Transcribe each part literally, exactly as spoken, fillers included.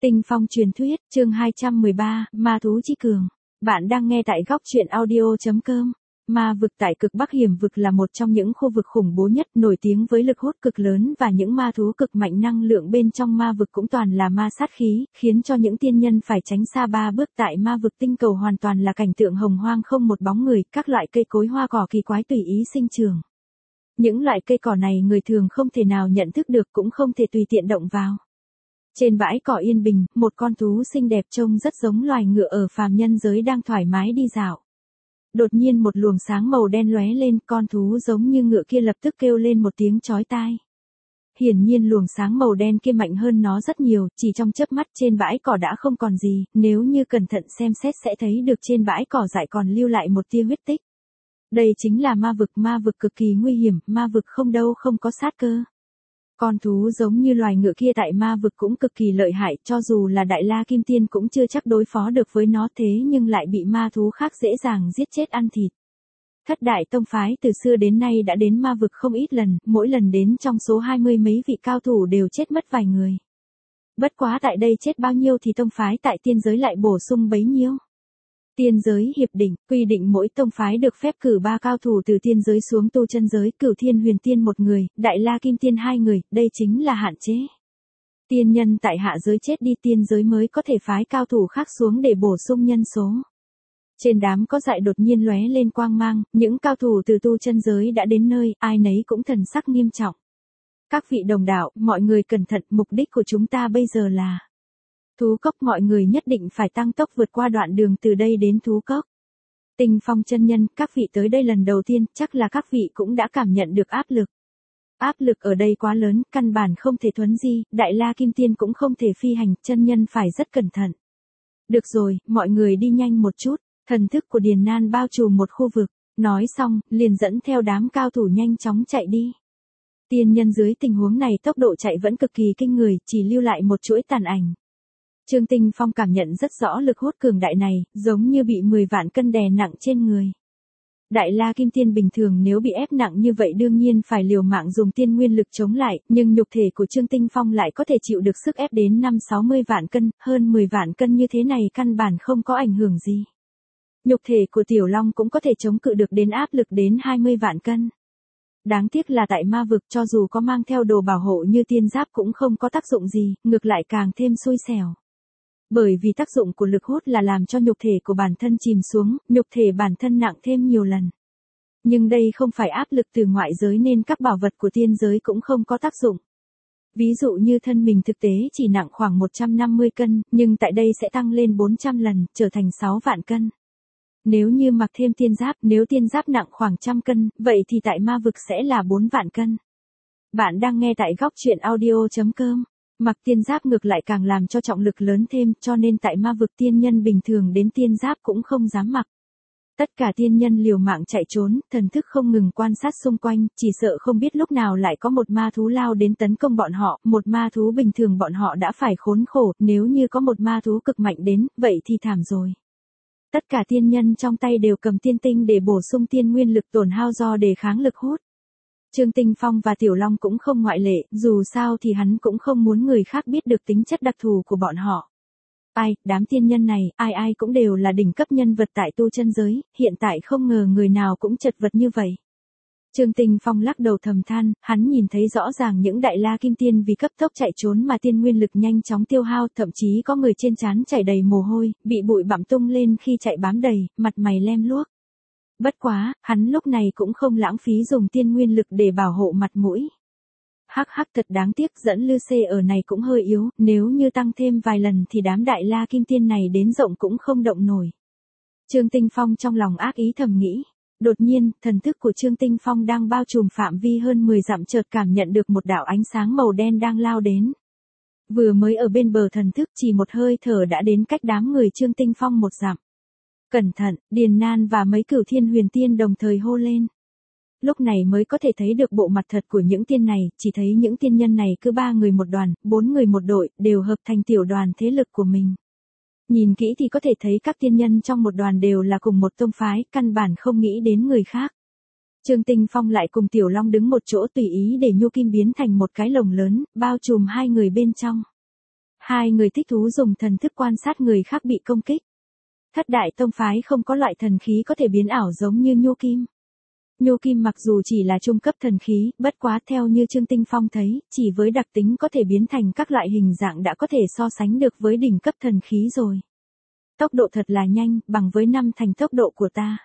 Tinh Phong truyền thuyết, chương hai trăm mười ba, Ma thú chí cường. Bạn đang nghe tại góc truyện audio chấm com. Ma vực tại cực Bắc Hiểm vực là một trong những khu vực khủng bố nhất, nổi tiếng với lực hút cực lớn và những ma thú cực mạnh. Năng lượng bên trong ma vực cũng toàn là ma sát khí, khiến cho những tiên nhân phải tránh xa ba bước. Tại ma vực tinh cầu hoàn toàn là cảnh tượng hồng hoang, không một bóng người, các loại cây cối hoa cỏ kỳ quái tùy ý sinh trưởng. Những loại cây cỏ này người thường không thể nào nhận thức được, cũng không thể tùy tiện động vào. Trên bãi cỏ yên bình, một con thú xinh đẹp trông rất giống loài ngựa ở phàm nhân giới đang thoải mái đi dạo. Đột nhiên một luồng sáng màu đen lóe lên, con thú giống như ngựa kia lập tức kêu lên một tiếng chói tai. Hiển nhiên luồng sáng màu đen kia mạnh hơn nó rất nhiều, chỉ trong chớp mắt trên bãi cỏ đã không còn gì, nếu như cẩn thận xem xét sẽ thấy được trên bãi cỏ dại còn lưu lại một tia huyết tích. Đây chính là ma vực, ma vực cực kỳ nguy hiểm, ma vực không đâu không có sát cơ. Con thú giống như loài ngựa kia tại ma vực cũng cực kỳ lợi hại, cho dù là Đại La Kim Tiên cũng chưa chắc đối phó được với nó, thế nhưng lại bị ma thú khác dễ dàng giết chết ăn thịt. Thất đại tông phái từ xưa đến nay đã đến ma vực không ít lần, mỗi lần đến trong số hai mươi mấy vị cao thủ đều chết mất vài người. Bất quá tại đây chết bao nhiêu thì tông phái tại tiên giới lại bổ sung bấy nhiêu. Tiên giới hiệp định, quy định mỗi tông phái được phép cử ba cao thủ từ tiên giới xuống tu chân giới, Cửu Thiên Huyền Tiên một người, Đại La Kim Tiên hai người, đây chính là hạn chế. Tiên nhân tại hạ giới chết đi, tiên giới mới có thể phái cao thủ khác xuống để bổ sung nhân số. Trên đám có dại đột nhiên lóe lên quang mang, những cao thủ từ tu chân giới đã đến nơi, ai nấy cũng thần sắc nghiêm trọng. Các vị đồng đạo, mọi người cẩn thận, mục đích của chúng ta bây giờ là Thú Cốc, mọi người nhất định phải tăng tốc vượt qua đoạn đường từ đây đến Thú Cốc. Tinh Phong chân nhân, các vị tới đây lần đầu tiên, chắc là các vị cũng đã cảm nhận được áp lực. Áp lực ở đây quá lớn, căn bản không thể thuấn di, Đại La Kim Tiên cũng không thể phi hành, chân nhân phải rất cẩn thận. Được rồi, mọi người đi nhanh một chút, thần thức của Điền Nan bao trùm một khu vực, nói xong, liền dẫn theo đám cao thủ nhanh chóng chạy đi. Tiên nhân dưới tình huống này tốc độ chạy vẫn cực kỳ kinh người, chỉ lưu lại một chuỗi tàn ảnh. Trương Tinh Phong cảm nhận rất rõ lực hút cường đại này, giống như bị mười vạn cân đè nặng trên người. Đại La Kim Tiên bình thường nếu bị ép nặng như vậy đương nhiên phải liều mạng dùng tiên nguyên lực chống lại, nhưng nhục thể của Trương Tinh Phong lại có thể chịu được sức ép đến năm sáu mươi vạn cân, hơn mười vạn cân như thế này căn bản không có ảnh hưởng gì. Nhục thể của Tiểu Long cũng có thể chống cự được đến áp lực đến hai mươi vạn cân. Đáng tiếc là tại ma vực cho dù có mang theo đồ bảo hộ như tiên giáp cũng không có tác dụng gì, ngược lại càng thêm xui xẻo. Bởi vì tác dụng của lực hút là làm cho nhục thể của bản thân chìm xuống, nhục thể bản thân nặng thêm nhiều lần. Nhưng đây không phải áp lực từ ngoại giới nên các bảo vật của tiên giới cũng không có tác dụng. Ví dụ như thân mình thực tế chỉ nặng khoảng một trăm năm mươi cân, nhưng tại đây sẽ tăng lên bốn trăm lần, trở thành sáu vạn cân. Nếu như mặc thêm tiên giáp, nếu tiên giáp nặng khoảng trăm cân, vậy thì tại ma vực sẽ là bốn vạn cân. Bạn đang nghe tại góc truyện audio chấm com. Mặc tiên giáp ngược lại càng làm cho trọng lực lớn thêm, cho nên tại ma vực tiên nhân bình thường đến tiên giáp cũng không dám mặc. Tất cả tiên nhân liều mạng chạy trốn, thần thức không ngừng quan sát xung quanh, chỉ sợ không biết lúc nào lại có một ma thú lao đến tấn công bọn họ, một ma thú bình thường bọn họ đã phải khốn khổ, nếu như có một ma thú cực mạnh đến, vậy thì thảm rồi. Tất cả tiên nhân trong tay đều cầm tiên tinh để bổ sung tiên nguyên lực tổn hao do đề kháng lực hút. Trương Tinh Phong và Tiểu Long cũng không ngoại lệ, dù sao thì hắn cũng không muốn người khác biết được tính chất đặc thù của bọn họ. Ai, đám tiên nhân này, ai ai cũng đều là đỉnh cấp nhân vật tại tu chân giới, hiện tại không ngờ người nào cũng chật vật như vậy. Trương Tinh Phong lắc đầu thầm than, hắn nhìn thấy rõ ràng những Đại La Kim Tiên vì cấp tốc chạy trốn mà tiên nguyên lực nhanh chóng tiêu hao, thậm chí có người trên trán chảy đầy mồ hôi, bị bụi bặm tung lên khi chạy bám đầy, mặt mày lem luốc. Bất quá, hắn lúc này cũng không lãng phí dùng tiên nguyên lực để bảo hộ mặt mũi. Hắc hắc, thật đáng tiếc, dẫn Lư Xê ở này cũng hơi yếu, nếu như tăng thêm vài lần thì đám Đại La Kim Tiên này đến rộng cũng không động nổi. Trương Tinh Phong trong lòng ác ý thầm nghĩ. Đột nhiên, thần thức của Trương Tinh Phong đang bao trùm phạm vi hơn mười dặm, chợt cảm nhận được một đạo ánh sáng màu đen đang lao đến. Vừa mới ở bên bờ thần thức chỉ một hơi thở đã đến cách đám người Trương Tinh Phong một dặm. Cẩn thận, Điền Nan và mấy Cửu Thiên Huyền Tiên đồng thời hô lên. Lúc này mới có thể thấy được bộ mặt thật của những tiên này, chỉ thấy những tiên nhân này cứ ba người một đoàn, bốn người một đội, đều hợp thành tiểu đoàn thế lực của mình. Nhìn kỹ thì có thể thấy các tiên nhân trong một đoàn đều là cùng một tông phái, căn bản không nghĩ đến người khác. Trương Tinh Phong lại cùng Tiểu Long đứng một chỗ tùy ý để nhu kim biến thành một cái lồng lớn, bao trùm hai người bên trong. Hai người thích thú dùng thần thức quan sát người khác bị công kích. Thất đại tông phái không có loại thần khí có thể biến ảo giống như nhu kim. Nhu kim mặc dù chỉ là trung cấp thần khí, bất quá theo như Trương Tinh Phong thấy, chỉ với đặc tính có thể biến thành các loại hình dạng đã có thể so sánh được với đỉnh cấp thần khí rồi. Tốc độ thật là nhanh, bằng với năm thành tốc độ của ta.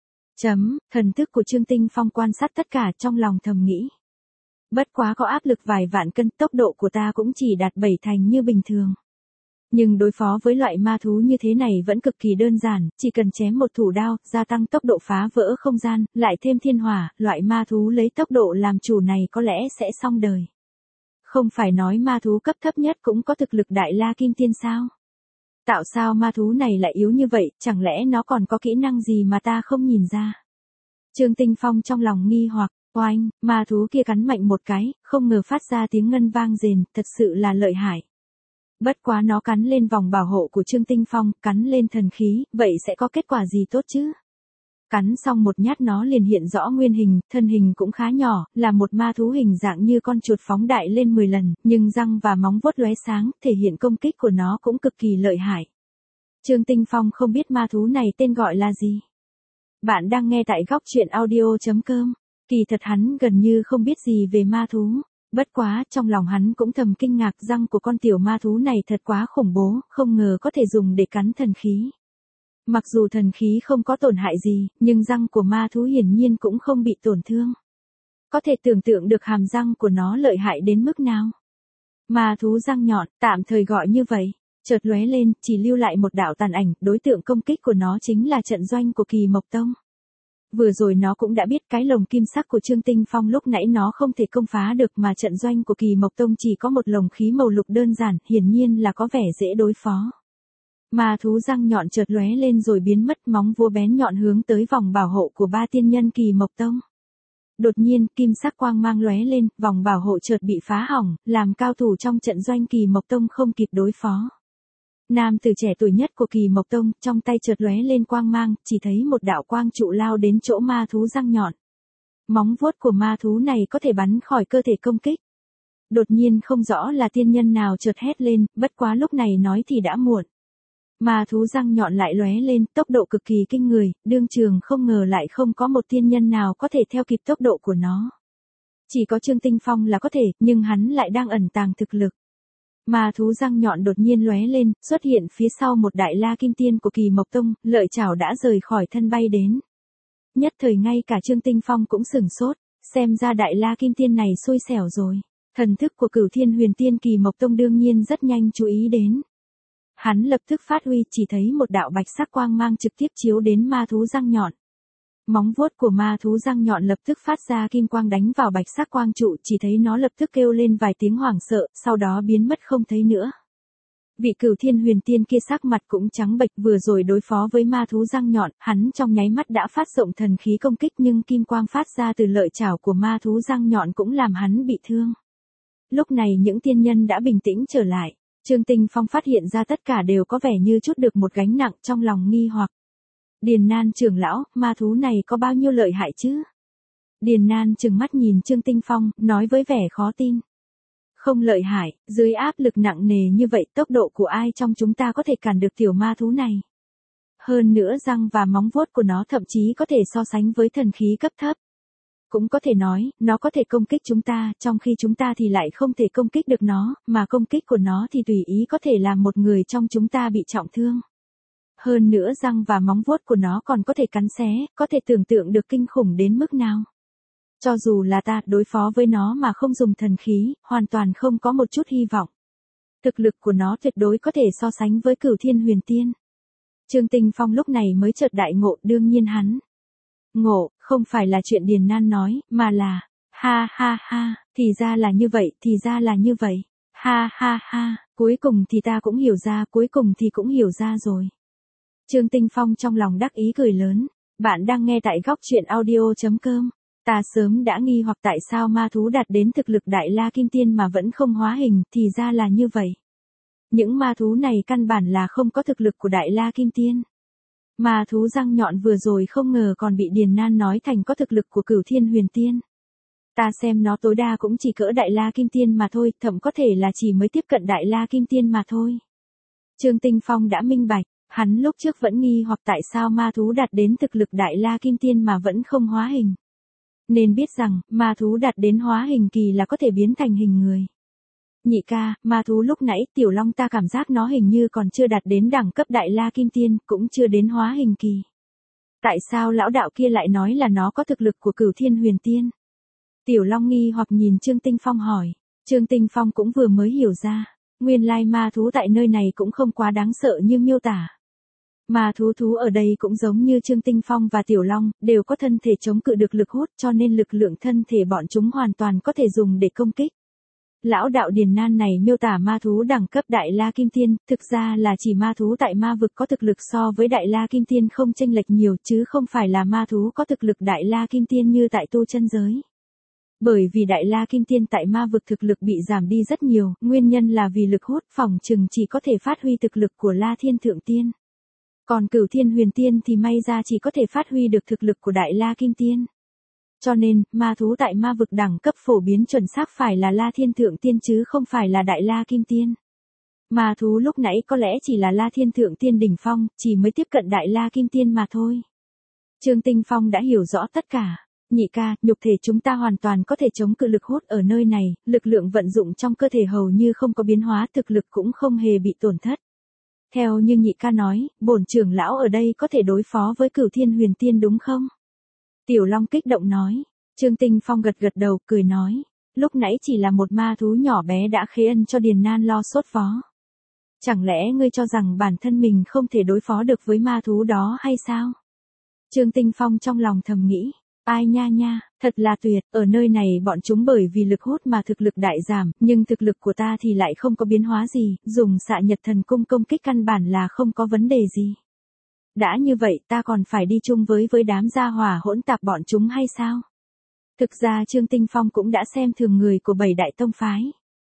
Chấm, thần thức của Trương Tinh Phong quan sát tất cả trong lòng thầm nghĩ. Bất quá có áp lực vài vạn cân, tốc độ của ta cũng chỉ đạt bảy thành như bình thường. Nhưng đối phó với loại ma thú như thế này vẫn cực kỳ đơn giản, chỉ cần chém một thủ đao, gia tăng tốc độ phá vỡ không gian, lại thêm thiên hỏa, loại ma thú lấy tốc độ làm chủ này có lẽ sẽ xong đời. Không phải nói ma thú cấp thấp nhất cũng có thực lực đại la kim tiên sao? Tạo sao ma thú này lại yếu như vậy, chẳng lẽ nó còn có kỹ năng gì mà ta không nhìn ra? Trương Tinh Phong trong lòng nghi hoặc, oanh, ma thú kia cắn mạnh một cái, không ngờ phát ra tiếng ngân vang rền, thật sự là lợi hại. Bất quá nó cắn lên vòng bảo hộ của Trương Tinh Phong, cắn lên thần khí, vậy sẽ có kết quả gì tốt chứ? Cắn xong một nhát nó liền hiện rõ nguyên hình, thân hình cũng khá nhỏ, là một ma thú hình dạng như con chuột phóng đại lên mười lần, nhưng răng và móng vuốt lóe sáng, thể hiện công kích của nó cũng cực kỳ lợi hại. Trương Tinh Phong không biết ma thú này tên gọi là gì. Bạn đang nghe tại góc truyện audio chấm com. Kỳ thật hắn gần như không biết gì về ma thú. Bất quá, trong lòng hắn cũng thầm kinh ngạc, răng của con tiểu ma thú này thật quá khủng bố, không ngờ có thể dùng để cắn thần khí. Mặc dù thần khí không có tổn hại gì, nhưng răng của ma thú hiển nhiên cũng không bị tổn thương. Có thể tưởng tượng được hàm răng của nó lợi hại đến mức nào. Ma thú răng nhọn, tạm thời gọi như vậy, chợt lóe lên, chỉ lưu lại một đạo tàn ảnh, đối tượng công kích của nó chính là trận doanh của Kỳ Mộc Tông. Vừa rồi nó cũng đã biết cái lồng kim sắc của Trương Tinh Phong lúc nãy nó không thể công phá được, mà trận doanh của Kỳ Mộc Tông chỉ có một lồng khí màu lục đơn giản, hiển nhiên là có vẻ dễ đối phó. Ma thú răng nhọn chợt lóe lên rồi biến mất, móng vuốt bén nhọn hướng tới vòng bảo hộ của ba tiên nhân Kỳ Mộc Tông. Đột nhiên, kim sắc quang mang lóe lên, vòng bảo hộ chợt bị phá hỏng, làm cao thủ trong trận doanh Kỳ Mộc Tông không kịp đối phó. Nam tử trẻ tuổi nhất của Kỳ Mộc Tông, trong tay chợt lóe lên quang mang, chỉ thấy một đạo quang trụ lao đến chỗ ma thú răng nhọn. Móng vuốt của ma thú này có thể bắn khỏi cơ thể công kích. Đột nhiên không rõ là tiên nhân nào chợt hét lên, bất quá lúc này nói thì đã muộn. Ma thú răng nhọn lại lóe lên, tốc độ cực kỳ kinh người, đương trường không ngờ lại không có một tiên nhân nào có thể theo kịp tốc độ của nó. Chỉ có Trương Tinh Phong là có thể, nhưng hắn lại đang ẩn tàng thực lực. Ma thú răng nhọn đột nhiên lóe lên, xuất hiện phía sau một đại la kim tiên của Kỳ Mộc Tông, lợi chảo đã rời khỏi thân bay đến. Nhất thời ngay cả Trương Tinh Phong cũng sửng sốt, xem ra đại la kim tiên này xui xẻo rồi. Thần thức của Cửu Thiên Huyền Tiên Kỳ Mộc Tông đương nhiên rất nhanh chú ý đến. Hắn lập tức phát huy, chỉ thấy một đạo bạch sắc quang mang trực tiếp chiếu đến ma thú răng nhọn. Móng vuốt của ma thú răng nhọn lập tức phát ra kim quang đánh vào bạch sắc quang trụ, chỉ thấy nó lập tức kêu lên vài tiếng hoảng sợ, sau đó biến mất không thấy nữa. Vị Cửu Thiên Huyền Tiên kia sắc mặt cũng trắng bệch, vừa rồi đối phó với ma thú răng nhọn, hắn trong nháy mắt đã phát rộng thần khí công kích, nhưng kim quang phát ra từ lợi chảo của ma thú răng nhọn cũng làm hắn bị thương. Lúc này những tiên nhân đã bình tĩnh trở lại. Trương Tinh Phong phát hiện ra tất cả đều có vẻ như chút được một gánh nặng, trong lòng nghi hoặc. Điền Nan trưởng lão, ma thú này có bao nhiêu lợi hại chứ? Điền Nan trừng mắt nhìn Trương Tinh Phong, nói với vẻ khó tin. Không lợi hại, dưới áp lực nặng nề như vậy, tốc độ của ai trong chúng ta có thể cản được tiểu ma thú này? Hơn nữa răng và móng vuốt của nó thậm chí có thể so sánh với thần khí cấp thấp. Cũng có thể nói, nó có thể công kích chúng ta, trong khi chúng ta thì lại không thể công kích được nó, mà công kích của nó thì tùy ý có thể làm một người trong chúng ta bị trọng thương. Hơn nữa răng và móng vuốt của nó còn có thể cắn xé, có thể tưởng tượng được kinh khủng đến mức nào. Cho dù là ta đối phó với nó mà không dùng thần khí, hoàn toàn không có một chút hy vọng. Thực lực của nó tuyệt đối có thể so sánh với Cửu Thiên Huyền Tiên. Trương Tinh Phong lúc này mới chợt đại ngộ, đương nhiên hắn ngộ, không phải là chuyện Điền Nan nói, mà là, ha ha ha, thì ra là như vậy, thì ra là như vậy, ha ha ha, cuối cùng thì ta cũng hiểu ra, cuối cùng thì cũng hiểu ra rồi. Trương Tinh Phong trong lòng đắc ý cười lớn, bạn đang nghe tại góc truyện audio chấm com. Ta sớm đã nghi hoặc tại sao ma thú đạt đến thực lực đại la kim tiên mà vẫn không hóa hình, thì ra là như vậy. Những ma thú này căn bản là không có thực lực của đại la kim tiên. Ma thú răng nhọn vừa rồi không ngờ còn bị Điền Nan nói thành có thực lực của Cửu Thiên Huyền Tiên. Ta xem nó tối đa cũng chỉ cỡ Đại La Kim Tiên mà thôi, thậm có thể là chỉ mới tiếp cận Đại La Kim Tiên mà thôi. Trương Tinh Phong đã minh bạch, hắn lúc trước vẫn nghi hoặc tại sao ma thú đạt đến thực lực Đại La Kim Tiên mà vẫn không hóa hình. Nên biết rằng, ma thú đạt đến hóa hình kỳ là có thể biến thành hình người. Nhị ca, ma thú lúc nãy Tiểu Long ta cảm giác nó hình như còn chưa đạt đến đẳng cấp Đại La Kim Tiên, cũng chưa đến hóa hình kỳ. Tại sao lão đạo kia lại nói là nó có thực lực của Cửu Thiên Huyền Tiên? Tiểu Long nghi hoặc nhìn Trương Tinh Phong hỏi. Trương Tinh Phong cũng vừa mới hiểu ra, nguyên lai ma thú tại nơi này cũng không quá đáng sợ như miêu tả. Ma thú thú ở đây cũng giống như Trương Tinh Phong và Tiểu Long, đều có thân thể chống cự được lực hút, cho nên lực lượng thân thể bọn chúng hoàn toàn có thể dùng để công kích. Lão đạo Điền Nan này miêu tả ma thú đẳng cấp Đại La Kim Tiên, thực ra là chỉ ma thú tại ma vực có thực lực so với Đại La Kim Tiên không chênh lệch nhiều, chứ không phải là ma thú có thực lực Đại La Kim Tiên như tại tu chân giới. Bởi vì Đại La Kim Tiên tại ma vực thực lực bị giảm đi rất nhiều, nguyên nhân là vì lực hút phỏng chừng chỉ có thể phát huy thực lực của La Thiên Thượng Tiên. Còn Cửu Thiên Huyền Tiên thì may ra chỉ có thể phát huy được thực lực của Đại La Kim Tiên. Cho nên, ma thú tại ma vực đẳng cấp phổ biến chuẩn xác phải là La Thiên Thượng Tiên chứ không phải là Đại La Kim Tiên. Ma thú lúc nãy có lẽ chỉ là La Thiên Thượng Tiên đỉnh phong, chỉ mới tiếp cận Đại La Kim Tiên mà thôi. Trương Tinh Phong đã hiểu rõ tất cả. Nhị ca, nhục thể chúng ta hoàn toàn có thể chống cự lực hút ở nơi này, lực lượng vận dụng trong cơ thể hầu như không có biến hóa, thực lực cũng không hề bị tổn thất. Theo như nhị ca nói, bổn trưởng lão ở đây có thể đối phó với Cửu Thiên Huyền Tiên đúng không? Tiểu Long kích động nói. Trương Tinh Phong gật gật đầu, cười nói. Lúc nãy chỉ là một ma thú nhỏ bé đã khế ân cho Điền Nan lo sốt phó. Chẳng lẽ ngươi cho rằng bản thân mình không thể đối phó được với ma thú đó hay sao? Trương Tinh Phong trong lòng thầm nghĩ. Ai nha nha, thật là tuyệt, ở nơi này bọn chúng bởi vì lực hút mà thực lực đại giảm, nhưng thực lực của ta thì lại không có biến hóa gì, dùng xạ nhật thần cung công kích căn bản là không có vấn đề gì. Đã như vậy ta còn phải đi chung với với đám gia hỏa hỗn tạp bọn chúng hay sao? Thực ra Trương Tinh Phong cũng đã xem thường người của bảy đại tông phái.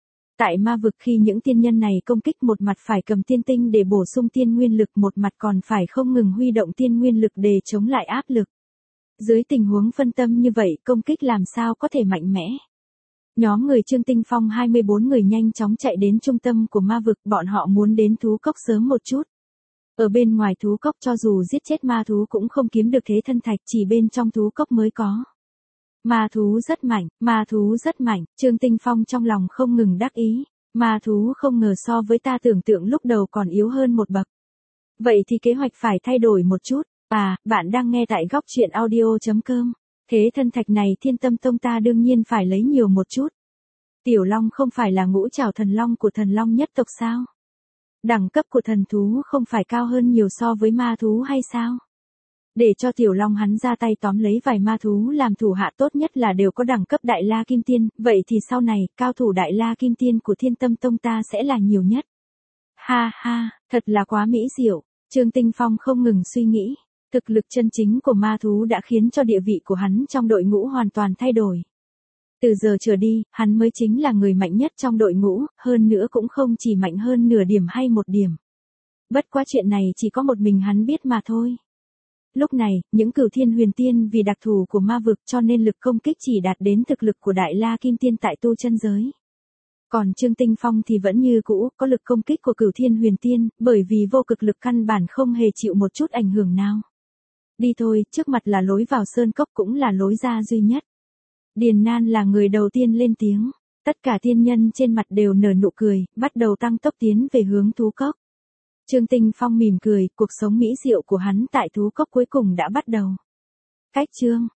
Tại ma vực khi những tiên nhân này công kích một mặt phải cầm tiên tinh để bổ sung tiên nguyên lực, một mặt còn phải không ngừng huy động tiên nguyên lực để chống lại áp lực. Dưới tình huống phân tâm như vậy công kích làm sao có thể mạnh mẽ. Nhóm người Trương Tinh Phong hai mươi bốn người nhanh chóng chạy đến trung tâm của ma vực, bọn họ muốn đến thú cốc sớm một chút. Ở bên ngoài thú cốc cho dù giết chết ma thú cũng không kiếm được thế thân thạch, chỉ bên trong thú cốc mới có. Ma thú rất mạnh, ma thú rất mạnh, Trương Tinh Phong trong lòng không ngừng đắc ý. Ma thú không ngờ so với ta tưởng tượng lúc đầu còn yếu hơn một bậc. Vậy thì kế hoạch phải thay đổi một chút. À, bạn đang nghe tại góc truyện audio chấm com. Thế thân thạch này Thiên Tâm Tông ta đương nhiên phải lấy nhiều một chút. Tiểu Long không phải là ngũ trảo thần long của thần long nhất tộc sao? Đẳng cấp của thần thú không phải cao hơn nhiều so với ma thú hay sao? Để cho Tiểu Long hắn ra tay tóm lấy vài ma thú làm thủ hạ tốt nhất là đều có đẳng cấp Đại La Kim Tiên, vậy thì sau này, cao thủ Đại La Kim Tiên của Thiên Tâm Tông ta sẽ là nhiều nhất. Ha ha, thật là quá mỹ diệu, Trương Tinh Phong không ngừng suy nghĩ. Thực lực chân chính của ma thú đã khiến cho địa vị của hắn trong đội ngũ hoàn toàn thay đổi. Từ giờ trở đi, hắn mới chính là người mạnh nhất trong đội ngũ, hơn nữa cũng không chỉ mạnh hơn nửa điểm hay một điểm. Bất quá chuyện này chỉ có một mình hắn biết mà thôi. Lúc này, những Cửu Thiên Huyền Tiên vì đặc thù của ma vực cho nên lực công kích chỉ đạt đến thực lực của Đại La Kim Tiên tại tu chân giới. Còn Trương Tinh Phong thì vẫn như cũ, có lực công kích của Cửu Thiên Huyền Tiên, bởi vì vô cực lực căn bản không hề chịu một chút ảnh hưởng nào. Đi thôi, trước mặt là lối vào sơn cốc cũng là lối ra duy nhất. Điền Nan là người đầu tiên lên tiếng, tất cả tiên nhân trên mặt đều nở nụ cười, bắt đầu tăng tốc tiến về hướng thú cốc. Trương Tinh Phong mỉm cười, cuộc sống mỹ diệu của hắn tại thú cốc cuối cùng đã bắt đầu. Cách chương